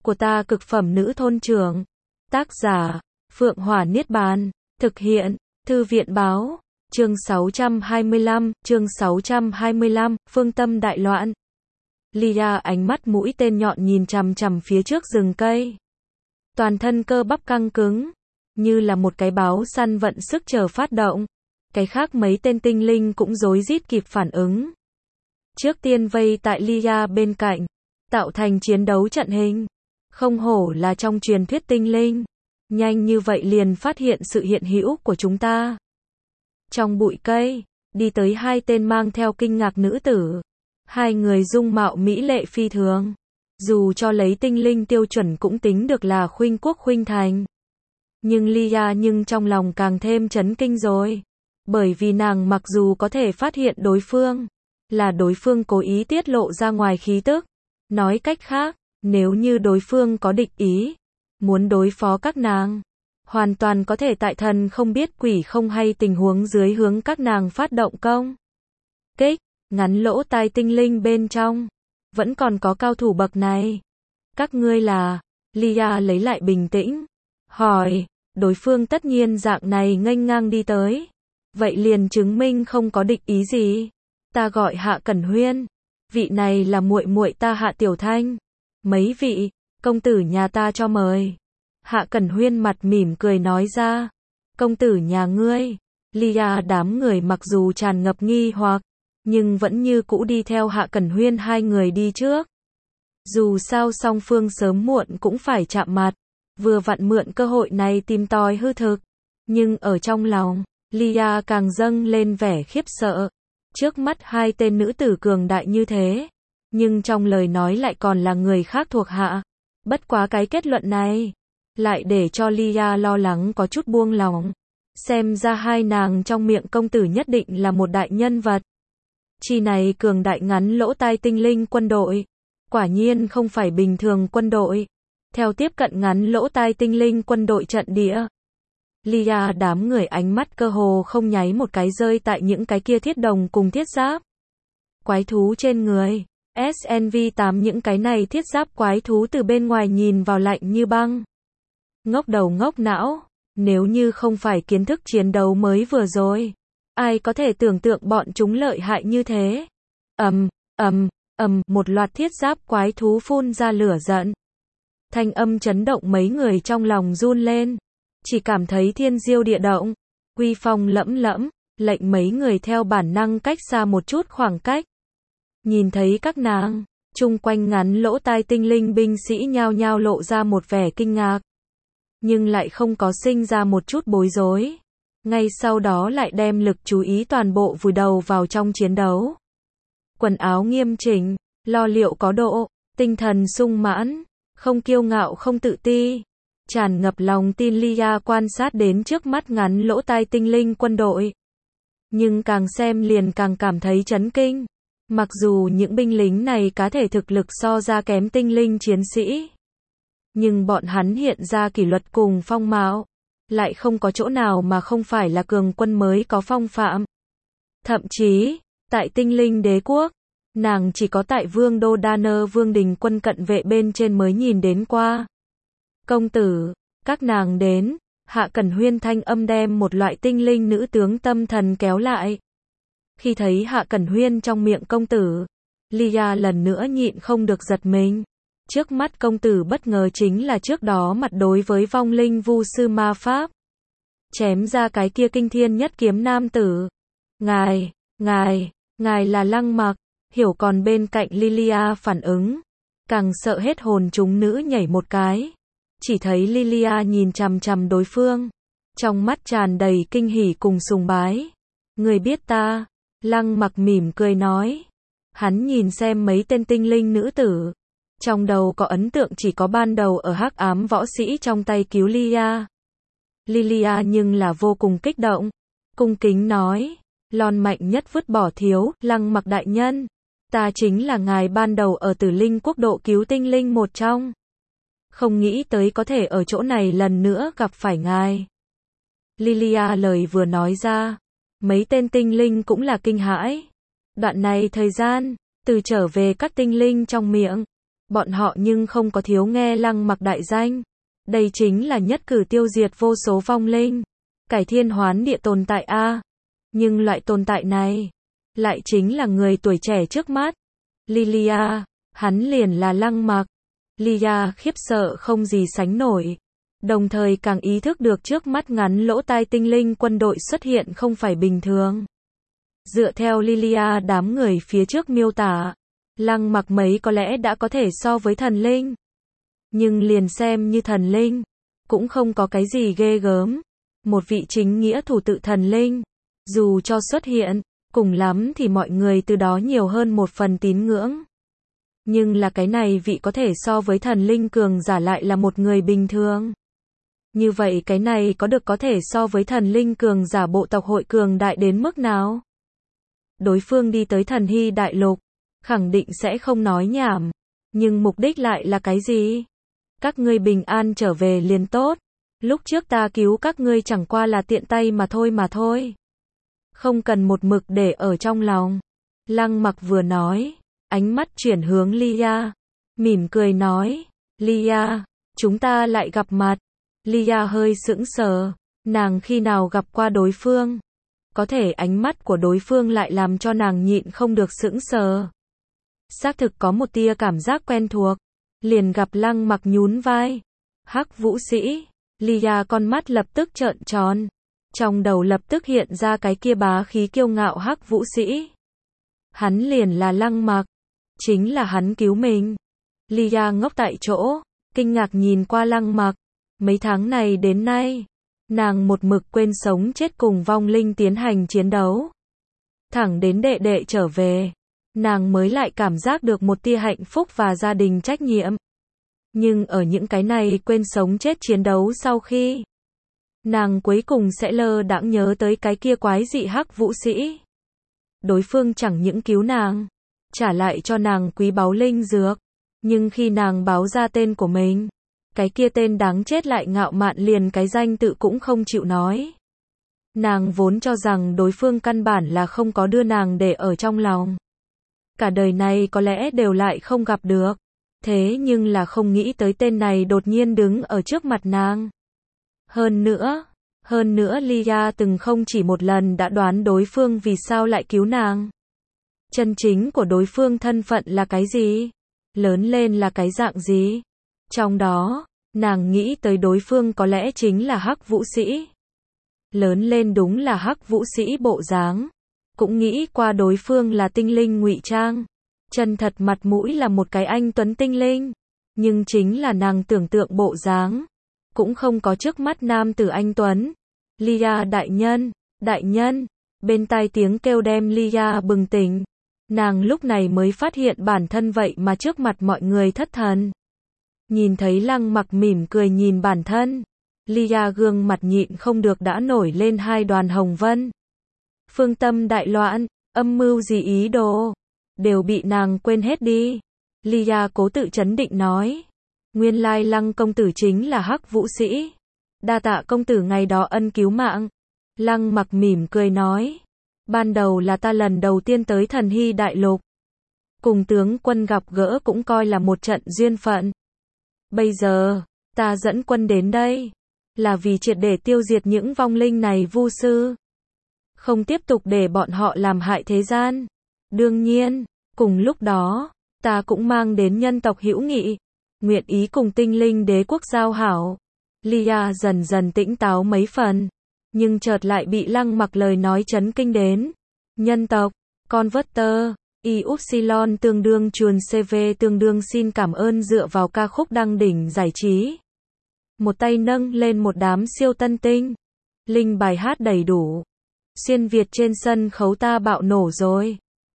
của ta cực phẩm nữ thôn trưởng. Tác giả, Phượng Hỏa Niết Bàn. Thực hiện, Thư viện Báo. Chương 625, phương tâm đại loạn. Lia ánh mắt mũi tên nhọn nhìn chằm chằm phía trước rừng cây. Toàn thân cơ bắp căng cứng, như là một cái báo săn vận sức chờ phát động. Cái khác mấy tên tinh linh cũng rối rít kịp phản ứng. Trước tiên vây tại Lia bên cạnh, tạo thành chiến đấu trận hình. Không hổ là trong truyền thuyết tinh linh, nhanh như vậy liền phát hiện sự hiện hữu của chúng ta. Trong bụi cây, đi tới hai tên mang theo kinh ngạc nữ tử. Hai người dung mạo mỹ lệ phi thường. Dù cho lấy tinh linh tiêu chuẩn cũng tính được là khuynh quốc khuynh thành. Nhưng Lia trong lòng càng thêm chấn kinh rồi. Bởi vì nàng mặc dù có thể phát hiện đối phương, là đối phương cố ý tiết lộ ra ngoài khí tức. Nói cách khác, nếu như đối phương có địch ý, muốn đối phó các nàng, hoàn toàn có thể tại thần không biết quỷ không hay tình huống dưới hướng các nàng phát động công kích. Ngắn lỗ tai tinh linh bên trong, vẫn còn có cao thủ bậc này. Các ngươi là? Lia lấy lại bình tĩnh, hỏi. Đối phương tất nhiên dạng này nghênh ngang đi tới, vậy liền chứng minh không có địch ý gì. Ta gọi Hạ Cẩn Huyên, vị này là muội muội ta Hạ Tiểu Thanh. Mấy vị, công tử nhà ta cho mời. Hạ Cẩn Huyên mặt mỉm cười nói ra. Công tử nhà ngươi? Lia đám người mặc dù tràn ngập nghi hoặc, nhưng vẫn như cũ đi theo Hạ Cẩn Huyên hai người đi trước. Dù sao song phương sớm muộn cũng phải chạm mặt, vừa vặn mượn cơ hội này tìm tòi hư thực. Nhưng ở trong lòng, Lia càng dâng lên vẻ khiếp sợ. Trước mắt hai tên nữ tử cường đại như thế, nhưng trong lời nói lại còn là người khác thuộc hạ. Bất quá cái kết luận này, lại để cho Lia lo lắng có chút buông lỏng. Xem ra hai nàng trong miệng công tử nhất định là một đại nhân vật. Chi này cường đại ngắn lỗ tai tinh linh quân đội, quả nhiên không phải bình thường quân đội. Theo tiếp cận ngắn lỗ tai tinh linh quân đội trận địa, Lia đám người ánh mắt cơ hồ không nháy một cái rơi tại những cái kia thiết đồng cùng thiết giáp quái thú trên người. SNV8 những cái này thiết giáp quái thú từ bên ngoài nhìn vào lạnh như băng. Ngốc đầu ngốc não, nếu như không phải kiến thức chiến đấu mới vừa rồi, ai có thể tưởng tượng bọn chúng lợi hại như thế. Một loạt thiết giáp quái thú phun ra lửa giận. Thanh âm chấn động mấy người trong lòng run lên. Chỉ cảm thấy thiên diêu địa động, uy phong lẫm lẫm, lệnh mấy người theo bản năng cách xa một chút khoảng cách. Nhìn thấy các nàng, chung quanh ngắn lỗ tai tinh linh binh sĩ nhao nhao lộ ra một vẻ kinh ngạc. Nhưng lại không có sinh ra một chút bối rối. Ngay sau đó lại đem lực chú ý toàn bộ vùi đầu vào trong chiến đấu. Quần áo nghiêm chỉnh, lo liệu có độ, tinh thần sung mãn, không kiêu ngạo không tự ti. Tràn ngập lòng tin Lia quan sát đến trước mắt ngắn lỗ tai tinh linh quân đội. Nhưng càng xem liền càng cảm thấy chấn kinh. Mặc dù những binh lính này cá thể thực lực so ra kém tinh linh chiến sĩ, nhưng bọn hắn hiện ra kỷ luật cùng phong mạo, lại không có chỗ nào mà không phải là cường quân mới có phong phạm. Thậm chí, tại tinh linh đế quốc, nàng chỉ có tại vương đô Đa Nơ vương đình quân cận vệ bên trên mới nhìn đến qua. Công tử, các nàng đến. Hạ Cẩn Huyên thanh âm đem một loại tinh linh nữ tướng tâm thần kéo lại. Khi thấy Hạ Cẩn Huyên trong miệng công tử, Lia lần nữa nhịn không được giật mình. Trước mắt công tử bất ngờ chính là trước đó mặt đối với vong linh vu sư ma pháp, chém ra cái kia kinh thiên nhất kiếm nam tử. Ngài là Lăng Mặc. Hiểu còn bên cạnh Lilia phản ứng, càng sợ hết hồn chúng nữ nhảy một cái. Chỉ thấy Lilia nhìn chằm chằm đối phương, trong mắt tràn đầy kinh hỉ cùng sùng bái. Người biết ta? Lăng Mặc mỉm cười nói. Hắn nhìn xem mấy tên tinh linh nữ tử, trong đầu có ấn tượng chỉ có ban đầu ở hắc ám võ sĩ trong tay cứu Lia. Lilia nhưng là vô cùng kích động, cung kính nói. Lon mạnh nhất vứt bỏ thiếu, Lăng Mặc đại nhân. Ta chính là ngài ban đầu ở Tử Linh quốc độ cứu tinh linh một trong. Không nghĩ tới có thể ở chỗ này lần nữa gặp phải ngài. Lilia lời vừa nói ra, mấy tên tinh linh cũng là kinh hãi. Đoạn này thời gian, từ trở về các tinh linh trong miệng, Bọn họ nhưng không có thiếu nghe Lăng Mặc đại danh. Đây chính là nhất cử tiêu diệt vô số vong linh, cải thiên hoán địa tồn tại a. Nhưng loại tồn tại này, lại chính là người tuổi trẻ trước mắt. Lilia, hắn liền là Lăng Mặc. Lilia khiếp sợ không gì sánh nổi. Đồng thời càng ý thức được trước mắt ngắn lỗ tai tinh linh quân đội xuất hiện không phải bình thường. Dựa theo Lilia đám người phía trước miêu tả, Lăng Mặc mấy có lẽ đã có thể so với thần linh. Nhưng liền xem như thần linh, cũng không có cái gì ghê gớm. Một vị chính nghĩa thủ tự thần linh, dù cho xuất hiện, cùng lắm thì mọi người từ đó nhiều hơn một phần tín ngưỡng. Nhưng là cái này vị có thể so với thần linh cường giả lại là một người bình thường. Như vậy cái này có thể so với thần linh cường giả bộ tộc hội cường đại đến mức nào? Đối phương đi tới Thần Hy Đại Lục, khẳng định sẽ không nói nhảm. Nhưng mục đích lại là cái gì? Các ngươi bình an trở về liền tốt. Lúc trước ta cứu các ngươi chẳng qua là tiện tay mà thôi. Không cần một mực để ở trong lòng. Lăng Mặc vừa nói, ánh mắt chuyển hướng Lia, mỉm cười nói, Lia, chúng ta lại gặp mặt. Lia hơi sững sờ, nàng khi nào gặp qua đối phương? Có thể ánh mắt của đối phương lại làm cho nàng nhịn không được sững sờ. Xác thực có một tia cảm giác quen thuộc, liền gặp Lăng Mặc nhún vai. Hắc Vũ Sĩ, Lia con mắt lập tức trợn tròn, trong đầu lập tức hiện ra cái kia bá khí kiêu ngạo Hắc Vũ Sĩ. Hắn liền là Lăng Mặc, chính là hắn cứu mình. Lia ngốc tại chỗ, kinh ngạc nhìn qua Lăng Mặc. Mấy tháng này đến nay, nàng một mực quên sống chết cùng vong linh tiến hành chiến đấu. Thẳng đến đệ đệ trở về, nàng mới lại cảm giác được một tia hạnh phúc và gia đình trách nhiệm. Nhưng ở những cái này quên sống chết chiến đấu sau khi, nàng cuối cùng sẽ lơ đãng nhớ tới cái kia quái dị Hắc Vũ Sĩ. Đối phương chẳng những cứu nàng, trả lại cho nàng quý báu linh dược. Nhưng khi nàng báo ra tên của mình, cái kia tên đáng chết lại ngạo mạn liền cái danh tự cũng không chịu nói. Nàng vốn cho rằng đối phương căn bản là không có đưa nàng để ở trong lòng. Cả đời này có lẽ đều lại không gặp được. Thế nhưng là không nghĩ tới tên này đột nhiên đứng ở trước mặt nàng. Hơn nữa Lia từng không chỉ một lần đã đoán đối phương vì sao lại cứu nàng. Chân chính của đối phương thân phận là cái gì? Lớn lên là cái dạng gì? Trong đó, nàng nghĩ tới đối phương có lẽ chính là Hắc Vũ Sĩ. Lớn lên đúng là Hắc Vũ Sĩ bộ dáng. Cũng nghĩ qua đối phương là tinh linh ngụy trang. Chân thật mặt mũi là một cái anh tuấn tinh linh. Nhưng chính là nàng tưởng tượng bộ dáng, cũng không có trước mắt nam tử anh tuấn. Lia đại nhân, bên tai tiếng kêu đem Lia bừng tỉnh. Nàng lúc này mới phát hiện bản thân vậy mà trước mặt mọi người thất thần. Nhìn thấy Lăng Mặc mỉm cười nhìn bản thân, Lia gương mặt nhịn không được đã nổi lên hai đoàn hồng vân. Phương tâm đại loạn, âm mưu gì ý đồ, đều bị nàng quên hết đi. Lia cố tự trấn định nói, nguyên lai Lăng công tử chính là Hắc Vũ Sĩ. Đa tạ công tử ngày đó ân cứu mạng. Lăng Mặc mỉm cười nói, ban đầu là ta lần đầu tiên tới Thần Hy Đại Lục. Cùng tướng quân gặp gỡ cũng coi là một trận duyên phận. Bây giờ, ta dẫn quân đến đây, là vì triệt để tiêu diệt những vong linh này vu sư. Không tiếp tục để bọn họ làm hại thế gian. Đương nhiên, cùng lúc đó, ta cũng mang đến nhân tộc hữu nghị, nguyện ý cùng tinh linh đế quốc giao hảo. Lia dần dần tĩnh táo mấy phần, nhưng chợt lại bị Lăng Mặc lời nói chấn kinh đến. Nhân tộc, Converter, Ypsilon tương đương chuồn CV tương đương xin cảm ơn dựa vào ca khúc đăng đỉnh giải trí. Một tay nâng lên một đám siêu tân tinh. Linh bài hát đầy đủ. Xuyên Việt trên sân khấu ta bạo nổ rồi.